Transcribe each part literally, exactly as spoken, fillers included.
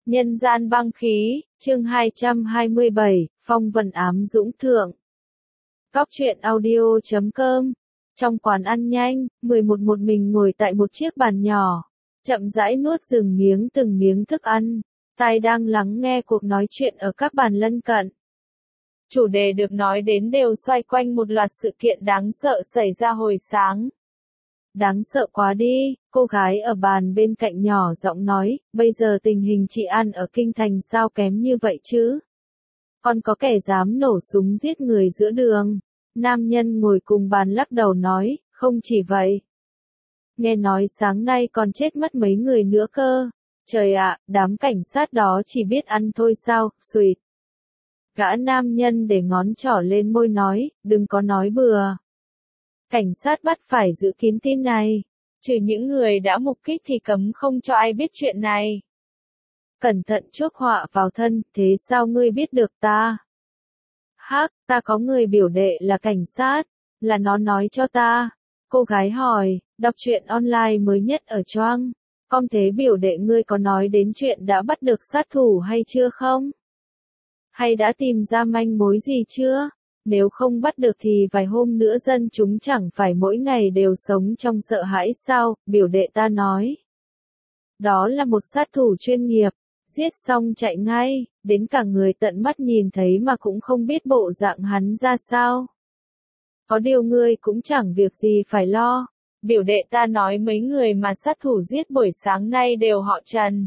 Nhân gian băng khí, chương hai trăm hai mươi bảy, phong vân ám dũng thượng. Cóc truyện audio chấm com. Trong quán ăn nhanh, mười một một mình ngồi tại một chiếc bàn nhỏ, chậm rãi nuốt từng miếng từng miếng thức ăn, tai đang lắng nghe cuộc nói chuyện ở các bàn lân cận. Chủ đề được nói đến đều xoay quanh một loạt sự kiện đáng sợ xảy ra hồi sáng. Đáng sợ quá đi, cô gái ở bàn bên cạnh nhỏ giọng nói, bây giờ tình hình trị an ở kinh thành sao kém như vậy chứ? Còn có kẻ dám nổ súng giết người giữa đường. Nam nhân ngồi cùng bàn lắc đầu nói, không chỉ vậy. Nghe nói sáng nay còn chết mất mấy người nữa cơ. Trời ạ, đám cảnh sát đó chỉ biết ăn thôi sao, xùyt. Gã nam nhân để ngón trỏ lên môi nói, đừng có nói bừa. Cảnh sát bắt phải giữ kín tin này. Trừ những người đã mục kích thì cấm không cho ai biết chuyện này. Cẩn thận chuốc họa vào thân, thế sao ngươi biết được ta? Hắc, ta có người biểu đệ là cảnh sát, là nó nói cho ta. Cô gái hỏi, đọc truyện online mới nhất ở Choang. Com thế biểu đệ ngươi có nói đến chuyện đã bắt được sát thủ hay chưa không? Hay đã tìm ra manh mối gì chưa? Nếu không bắt được thì vài hôm nữa dân chúng chẳng phải mỗi ngày đều sống trong sợ hãi sao, biểu đệ ta nói. Đó là một sát thủ chuyên nghiệp, giết xong chạy ngay, đến cả người tận mắt nhìn thấy mà cũng không biết bộ dạng hắn ra sao. Có điều ngươi cũng chẳng việc gì phải lo, biểu đệ ta nói mấy người mà sát thủ giết buổi sáng nay đều họ Trần.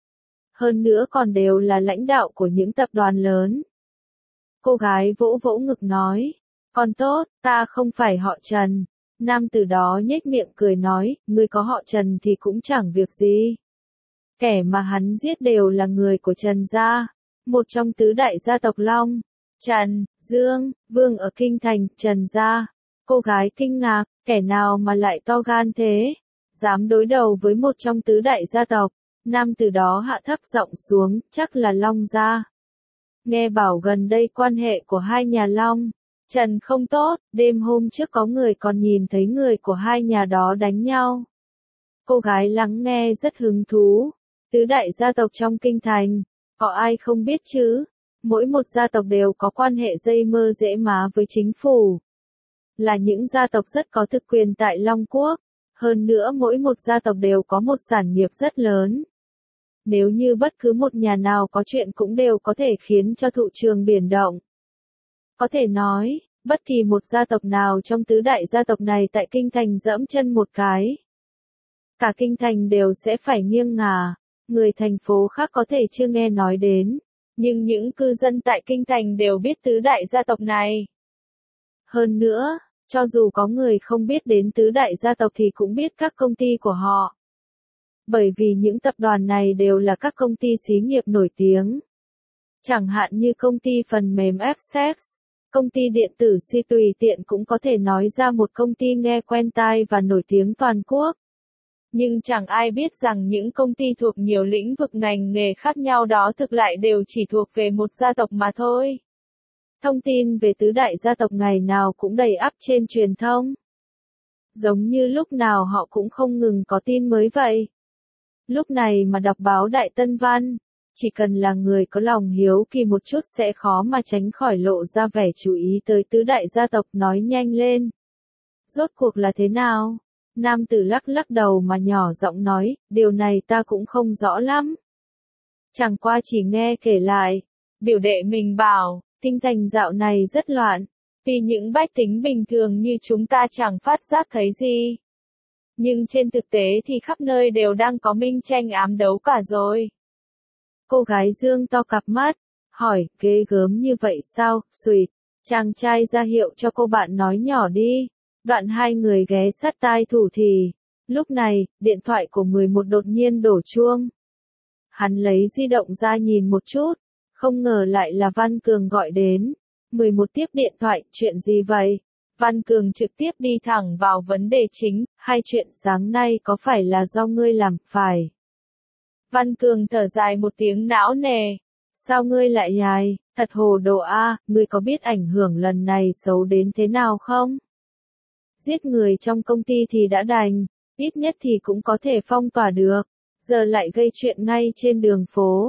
Hơn nữa còn đều là lãnh đạo của những tập đoàn lớn. Cô gái vỗ vỗ ngực nói, còn tốt, ta không phải họ Trần. Nam từ đó nhếch miệng cười nói, ngươi có họ Trần thì cũng chẳng việc gì. Kẻ mà hắn giết đều là người của Trần gia, một trong tứ đại gia tộc Long, Trần, Dương, Vương ở kinh thành, Trần gia. Cô gái kinh ngạc, kẻ nào mà lại to gan thế, dám đối đầu với một trong tứ đại gia tộc. Nam từ đó hạ thấp giọng xuống, chắc là Long gia. Nghe bảo gần đây quan hệ của hai nhà Long, Trần không tốt, đêm hôm trước có người còn nhìn thấy người của hai nhà đó đánh nhau. Cô gái lắng nghe rất hứng thú. Tứ đại gia tộc trong kinh thành, có ai không biết chứ? Mỗi một gia tộc đều có quan hệ dây mơ rễ má với chính phủ. Là những gia tộc rất có thực quyền tại Long Quốc. Hơn nữa mỗi một gia tộc đều có một sản nghiệp rất lớn. Nếu như bất cứ một nhà nào có chuyện cũng đều có thể khiến cho thị trường biển động. Có thể nói, bất kỳ một gia tộc nào trong tứ đại gia tộc này tại kinh thành dẫm chân một cái, cả kinh thành đều sẽ phải nghiêng ngả. Người thành phố khác có thể chưa nghe nói đến, nhưng những cư dân tại kinh thành đều biết tứ đại gia tộc này. Hơn nữa, cho dù có người không biết đến tứ đại gia tộc thì cũng biết các công ty của họ. Bởi vì những tập đoàn này đều là các công ty xí nghiệp nổi tiếng. Chẳng hạn như công ty phần mềm Fsex, công ty điện tử Si tùy tiện cũng có thể nói ra một công ty nghe quen tai và nổi tiếng toàn quốc. Nhưng chẳng ai biết rằng những công ty thuộc nhiều lĩnh vực ngành nghề khác nhau đó thực lại đều chỉ thuộc về một gia tộc mà thôi. Thông tin về tứ đại gia tộc ngày nào cũng đầy ắp trên truyền thông. Giống như lúc nào họ cũng không ngừng có tin mới vậy. Lúc này mà đọc báo Đại Tân Văn, chỉ cần là người có lòng hiếu kỳ một chút sẽ khó mà tránh khỏi lộ ra vẻ chú ý tới tứ đại gia tộc. Nói nhanh lên. Rốt cuộc là thế nào? Nam tử lắc lắc đầu mà nhỏ giọng nói, điều này ta cũng không rõ lắm. Chẳng qua chỉ nghe kể lại, biểu đệ mình bảo, kinh thành dạo này rất loạn, vì những bách tính bình thường như chúng ta chẳng phát giác thấy gì. Nhưng trên thực tế thì khắp nơi đều đang có minh tranh ám đấu cả rồi. Cô gái dương to cặp mắt, hỏi, ghê gớm như vậy sao, xùyt, chàng trai ra hiệu cho cô bạn nói nhỏ đi. Đoạn hai người ghé sát tai thủ thì, lúc này, điện thoại của mười một đột nhiên đổ chuông. Hắn lấy di động ra nhìn một chút, không ngờ lại là Văn Cường gọi đến. mười một tiếp điện thoại, chuyện gì vậy? Văn Cường trực tiếp đi thẳng vào vấn đề chính, hai chuyện sáng nay có phải là do ngươi làm, phải? Văn Cường thở dài một tiếng não nề. Sao ngươi lại nhài, thật hồ đồ a, ngươi có biết ảnh hưởng lần này xấu đến thế nào không? Giết người trong công ty thì đã đành, ít nhất thì cũng có thể phong tỏa được, giờ lại gây chuyện ngay trên đường phố,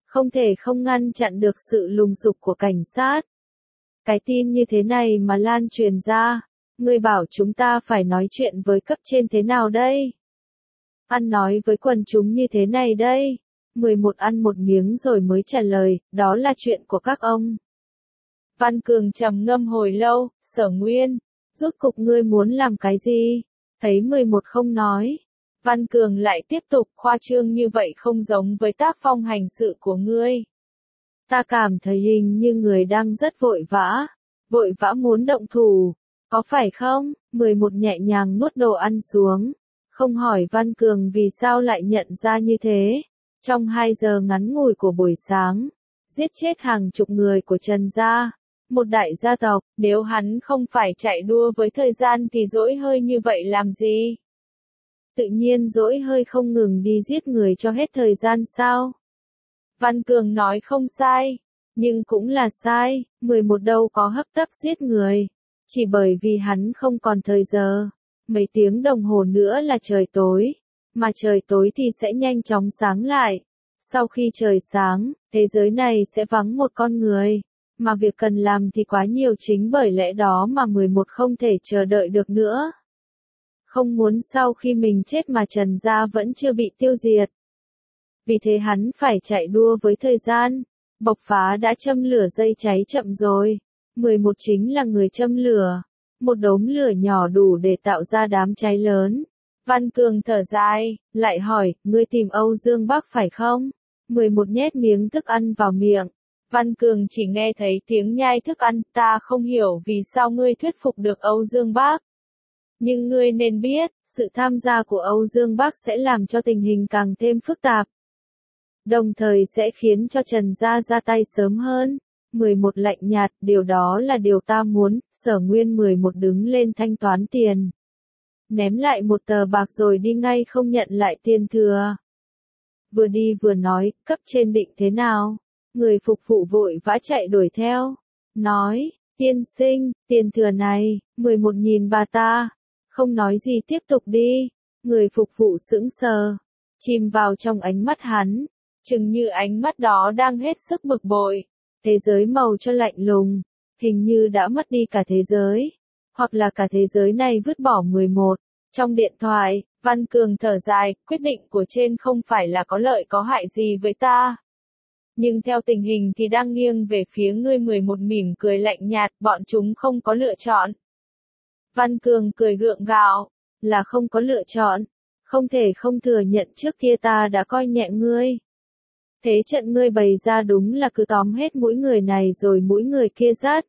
không thể không ngăn chặn được sự lùng sục của cảnh sát. Cái tin như thế này mà lan truyền ra, ngươi bảo chúng ta phải nói chuyện với cấp trên thế nào đây? Ăn nói với quần chúng như thế này đây. mười một ăn một miếng rồi mới trả lời, đó là chuyện của các ông. Văn Cường trầm ngâm hồi lâu, Sở Nguyên, rốt cục ngươi muốn làm cái gì? Thấy mười một không nói. Văn Cường lại tiếp tục, khoa trương như vậy không giống với tác phong hành sự của ngươi. Ta cảm thấy hình như người đang rất vội vã, vội vã muốn động thủ, có phải không? mười một nhẹ nhàng nuốt đồ ăn xuống, không hỏi Văn Cường vì sao lại nhận ra như thế. Trong hai giờ ngắn ngủi của buổi sáng, giết chết hàng chục người của Trần gia, một đại gia tộc, nếu hắn không phải chạy đua với thời gian thì dỗi hơi như vậy làm gì? Tự nhiên dỗi hơi không ngừng đi giết người cho hết thời gian sao? Văn Cường nói không sai, nhưng cũng là sai, mười một đâu có hấp tấp giết người, chỉ bởi vì hắn không còn thời giờ, mấy tiếng đồng hồ nữa là trời tối, mà trời tối thì sẽ nhanh chóng sáng lại. Sau khi trời sáng, thế giới này sẽ vắng một con người, mà việc cần làm thì quá nhiều, chính bởi lẽ đó mà mười một không thể chờ đợi được nữa. Không muốn sau khi mình chết mà Trần gia vẫn chưa bị tiêu diệt. Vì thế hắn phải chạy đua với thời gian. Bộc phá đã châm lửa dây cháy chậm rồi. mười một chính là người châm lửa. Một đốm lửa nhỏ đủ để tạo ra đám cháy lớn. Văn Cường thở dài, lại hỏi, ngươi tìm Âu Dương Bắc phải không? mười một nhét miếng thức ăn vào miệng. Văn Cường chỉ nghe thấy tiếng nhai thức ăn, ta không hiểu vì sao ngươi thuyết phục được Âu Dương Bắc. Nhưng ngươi nên biết, sự tham gia của Âu Dương Bắc sẽ làm cho tình hình càng thêm phức tạp. Đồng thời sẽ khiến cho Trần gia ra tay sớm hơn. mười một lạnh nhạt, điều đó là điều ta muốn. Sở Nguyên mười một đứng lên thanh toán tiền. Ném lại một tờ bạc rồi đi ngay, không nhận lại tiền thừa. Vừa đi vừa nói, cấp trên định thế nào? Người phục vụ vội vã chạy đuổi theo. Nói, tiên sinh, tiền thừa này, mười một nhìn bà ta. Không nói gì tiếp tục đi. Người phục vụ sững sờ, chìm vào trong ánh mắt hắn. Chừng như ánh mắt đó đang hết sức bực bội. Thế giới màu cho lạnh lùng, hình như đã mất đi cả thế giới. Hoặc là cả thế giới này vứt bỏ mười một. Trong điện thoại, Văn Cường thở dài, quyết định của trên không phải là có lợi có hại gì với ta. Nhưng theo tình hình thì đang nghiêng về phía ngươi. mười một mỉm cười lạnh nhạt, bọn chúng không có lựa chọn. Văn Cường cười gượng gạo, là không có lựa chọn. Không thể không thừa nhận trước kia ta đã coi nhẹ ngươi. Thế trận ngươi bày ra đúng là cứ tóm hết mỗi người này rồi mỗi người kia dắt.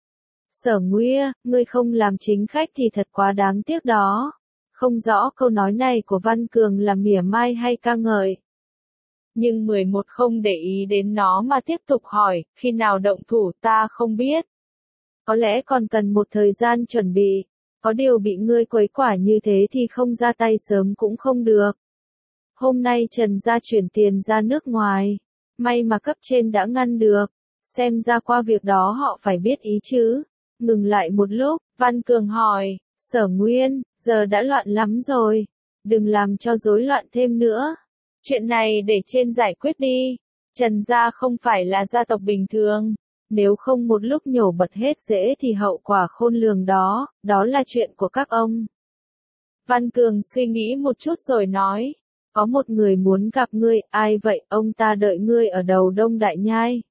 Sở Nguya, ngươi không làm chính khách thì thật quá đáng tiếc đó. Không rõ câu nói này của Văn Cường là mỉa mai hay ca ngợi. Nhưng mười một không để ý đến nó mà tiếp tục hỏi, khi nào động thủ ta không biết. Có lẽ còn cần một thời gian chuẩn bị. Có điều bị ngươi quấy quả như thế thì không ra tay sớm cũng không được. Hôm nay Trần gia chuyển tiền ra nước ngoài. May mà cấp trên đã ngăn được. Xem ra qua việc đó họ phải biết ý chứ. Ngừng lại một lúc, Văn Cường hỏi, Sở Nguyên, giờ đã loạn lắm rồi. Đừng làm cho rối loạn thêm nữa. Chuyện này để trên giải quyết đi. Trần gia không phải là gia tộc bình thường. Nếu không một lúc nhổ bật hết rễ thì hậu quả khôn lường đó, đó là chuyện của các ông. Văn Cường suy nghĩ một chút rồi nói, có một người muốn gặp ngươi, ai vậy, ông ta đợi ngươi ở đầu Đông Đại Nhai.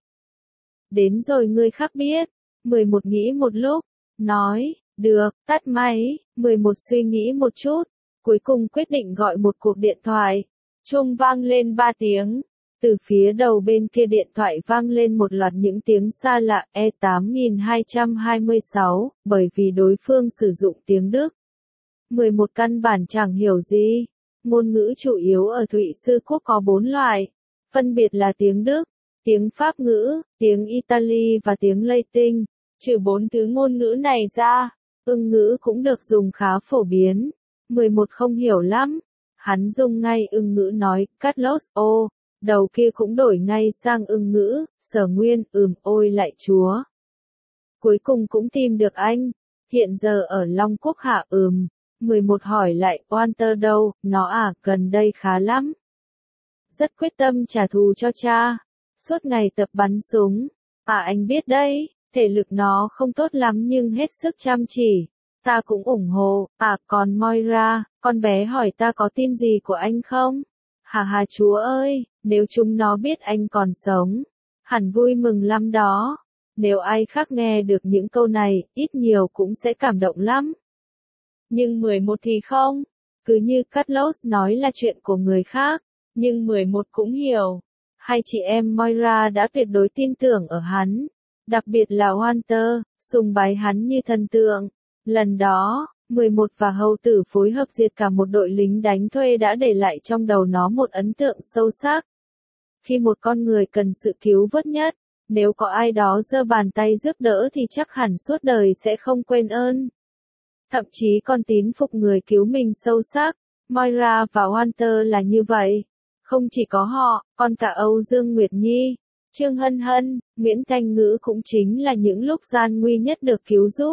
Đến rồi ngươi khắc biết. mười một nghĩ một lúc, nói, được, tắt máy. mười một suy nghĩ một chút, cuối cùng quyết định gọi một cuộc điện thoại. Chuông vang lên ba tiếng. Từ phía đầu bên kia điện thoại vang lên một loạt những tiếng xa lạ, E tám nghìn hai trăm hai mươi sáu, bởi vì đối phương sử dụng tiếng Đức. mười một căn bản chẳng hiểu gì. Ngôn ngữ chủ yếu ở Thụy Sư Quốc có bốn loại, phân biệt là tiếng Đức, tiếng Pháp ngữ, tiếng Italy và tiếng Latin. Trừ bốn thứ ngôn ngữ này ra, ưng ngữ cũng được dùng khá phổ biến. mười một không hiểu lắm. Hắn dùng ngay ưng ngữ nói, Carlos, ô. Đầu kia cũng đổi ngay sang ưng ngữ, Sở Nguyên, ừm, ôi lại chúa. Cuối cùng cũng tìm được anh. Hiện giờ ở Long Quốc hạ, ừm. mười một hỏi lại, Walter đâu, nó à, gần đây khá lắm. Rất quyết tâm trả thù cho cha. suốt ngày tập bắn súng. À anh biết đấy, thể lực nó không tốt lắm nhưng hết sức chăm chỉ. Ta cũng ủng hộ. À còn Moira, con bé hỏi ta có tin gì của anh không? Hà hà chúa ơi, nếu chúng nó biết anh còn sống, hẳn vui mừng lắm đó. Nếu ai khác nghe được những câu này, ít nhiều cũng sẽ cảm động lắm. Nhưng mười một thì không. Cứ như Carlos nói là chuyện của người khác, nhưng mười một cũng hiểu. Hai chị em Moira đã tuyệt đối tin tưởng ở hắn. Đặc biệt là Walter, sùng bái hắn như thần tượng. Lần đó, mười một và hầu tử phối hợp diệt cả một đội lính đánh thuê đã để lại trong đầu nó một ấn tượng sâu sắc. Khi một con người cần sự cứu vớt nhất, nếu có ai đó giơ bàn tay giúp đỡ thì chắc hẳn suốt đời sẽ không quên ơn. Thậm chí còn tín phục người cứu mình sâu sắc. Moira và Walter là như vậy. Không chỉ có họ, còn cả Âu Dương Nguyệt Nhi, Trương Hân Hân, Nguyễn Thanh Ngữ cũng chính là những lúc gian nguy nhất được cứu giúp.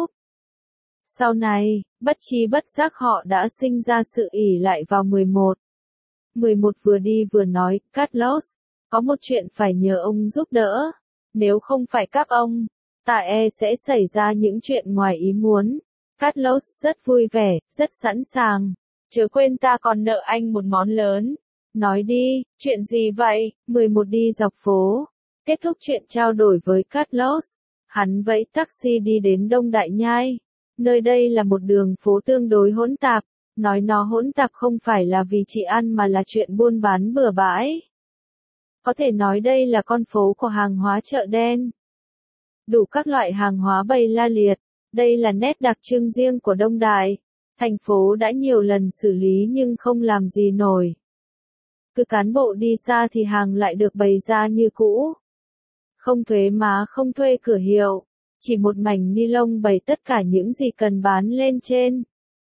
Sau này, bất tri bất giác họ đã sinh ra sự ỷ lại vào mười một. mười một vừa đi vừa nói, Carlos, có một chuyện phải nhờ ông giúp đỡ. Nếu không phải các ông, ta e sẽ xảy ra những chuyện ngoài ý muốn. Carlos rất vui vẻ, rất sẵn sàng. Chớ quên ta còn nợ anh một món lớn. Nói đi, chuyện gì vậy? mười một đi dọc phố. Kết thúc chuyện trao đổi với Carlos, hắn vẫy taxi đi đến Đông Đại Nhai. Nơi đây là một đường phố tương đối hỗn tạp. Nói nó hỗn tạp không phải là vì chị ăn mà là chuyện buôn bán bừa bãi. Có thể nói đây là con phố của hàng hóa chợ đen. Đủ các loại hàng hóa bày la liệt. Đây là nét đặc trưng riêng của Đông Đại. Thành phố đã nhiều lần xử lý nhưng không làm gì nổi. Cứ cán bộ đi xa thì hàng lại được bày ra như cũ. Không thuế má, không thuê cửa hiệu. Chỉ một mảnh ni lông bày tất cả những gì cần bán lên trên.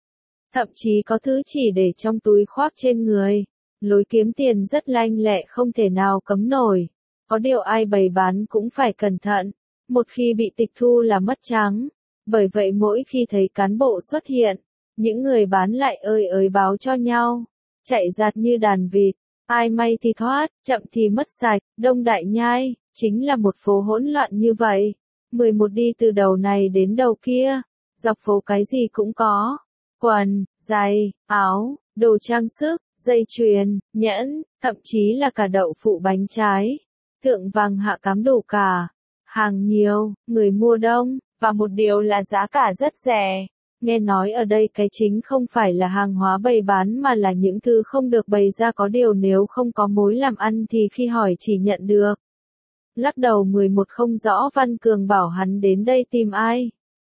Thậm chí có thứ chỉ để trong túi khoác trên người. Lối kiếm tiền rất lanh lẹ không thể nào cấm nổi. Có điều ai bày bán cũng phải cẩn thận. Một khi bị tịch thu là mất trắng. Bởi vậy mỗi khi thấy cán bộ xuất hiện, những người bán lại ơi ới báo cho nhau. Chạy giạt như đàn vịt. Ai may thì thoát, chậm thì mất sạch. Đông Đại Nhai, chính là một phố hỗn loạn như vậy. mười một đi từ đầu này đến đầu kia. Dọc phố cái gì cũng có. Quần, giày, áo, đồ trang sức, dây chuyền, nhẫn, thậm chí là cả đậu phụ bánh trái. Thượng vàng hạ cám đủ cả. Hàng nhiều, người mua đông, và một điều là giá cả rất rẻ. Nghe nói ở đây cái chính không phải là hàng hóa bày bán mà là những thứ không được bày ra, có điều nếu không có mối làm ăn thì khi hỏi chỉ nhận được. Lắc đầu mười một không rõ. Văn Cường bảo hắn đến đây tìm ai.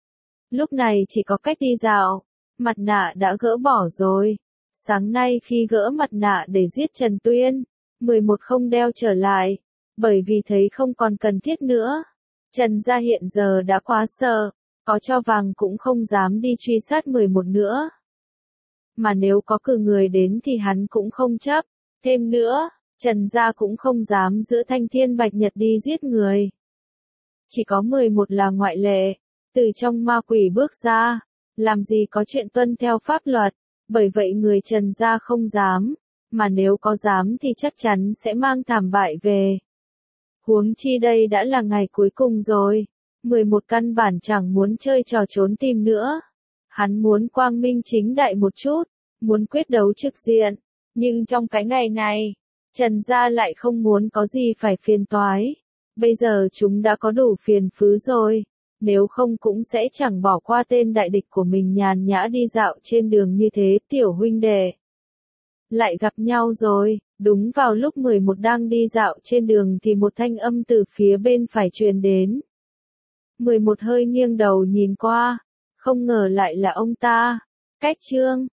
Lúc này chỉ có cách đi dạo. Mặt nạ đã gỡ bỏ rồi. Sáng nay khi gỡ mặt nạ để giết Trần Tuyên, mười một không đeo trở lại. Bởi vì thấy không còn cần thiết nữa. Trần gia hiện giờ đã quá sợ. Có cho vàng cũng không dám đi truy sát mười một nữa. Mà nếu có cử người đến thì hắn cũng không chấp. Thêm nữa, Trần gia cũng không dám giữ Thanh Thiên Bạch Nhật đi giết người. Chỉ có mười một là ngoại lệ. Từ trong ma quỷ bước ra, làm gì có chuyện tuân theo pháp luật. Bởi vậy người Trần gia không dám. Mà nếu có dám thì chắc chắn sẽ mang thảm bại về. Huống chi đây đã là ngày cuối cùng rồi. mười một căn bản chẳng muốn chơi trò trốn tìm nữa. Hắn muốn quang minh chính đại một chút, muốn quyết đấu trực diện. Nhưng trong cái ngày này, Trần gia lại không muốn có gì phải phiền toái. Bây giờ chúng đã có đủ phiền phứ rồi. Nếu không cũng sẽ chẳng bỏ qua tên đại địch của mình nhàn nhã đi dạo trên đường như thế. Tiểu huynh đệ lại gặp nhau rồi. Đúng vào lúc mười một đang đi dạo trên đường thì một thanh âm từ phía bên phải truyền đến. mười một hơi nghiêng đầu nhìn qua, không ngờ lại là ông ta. Cách Trương,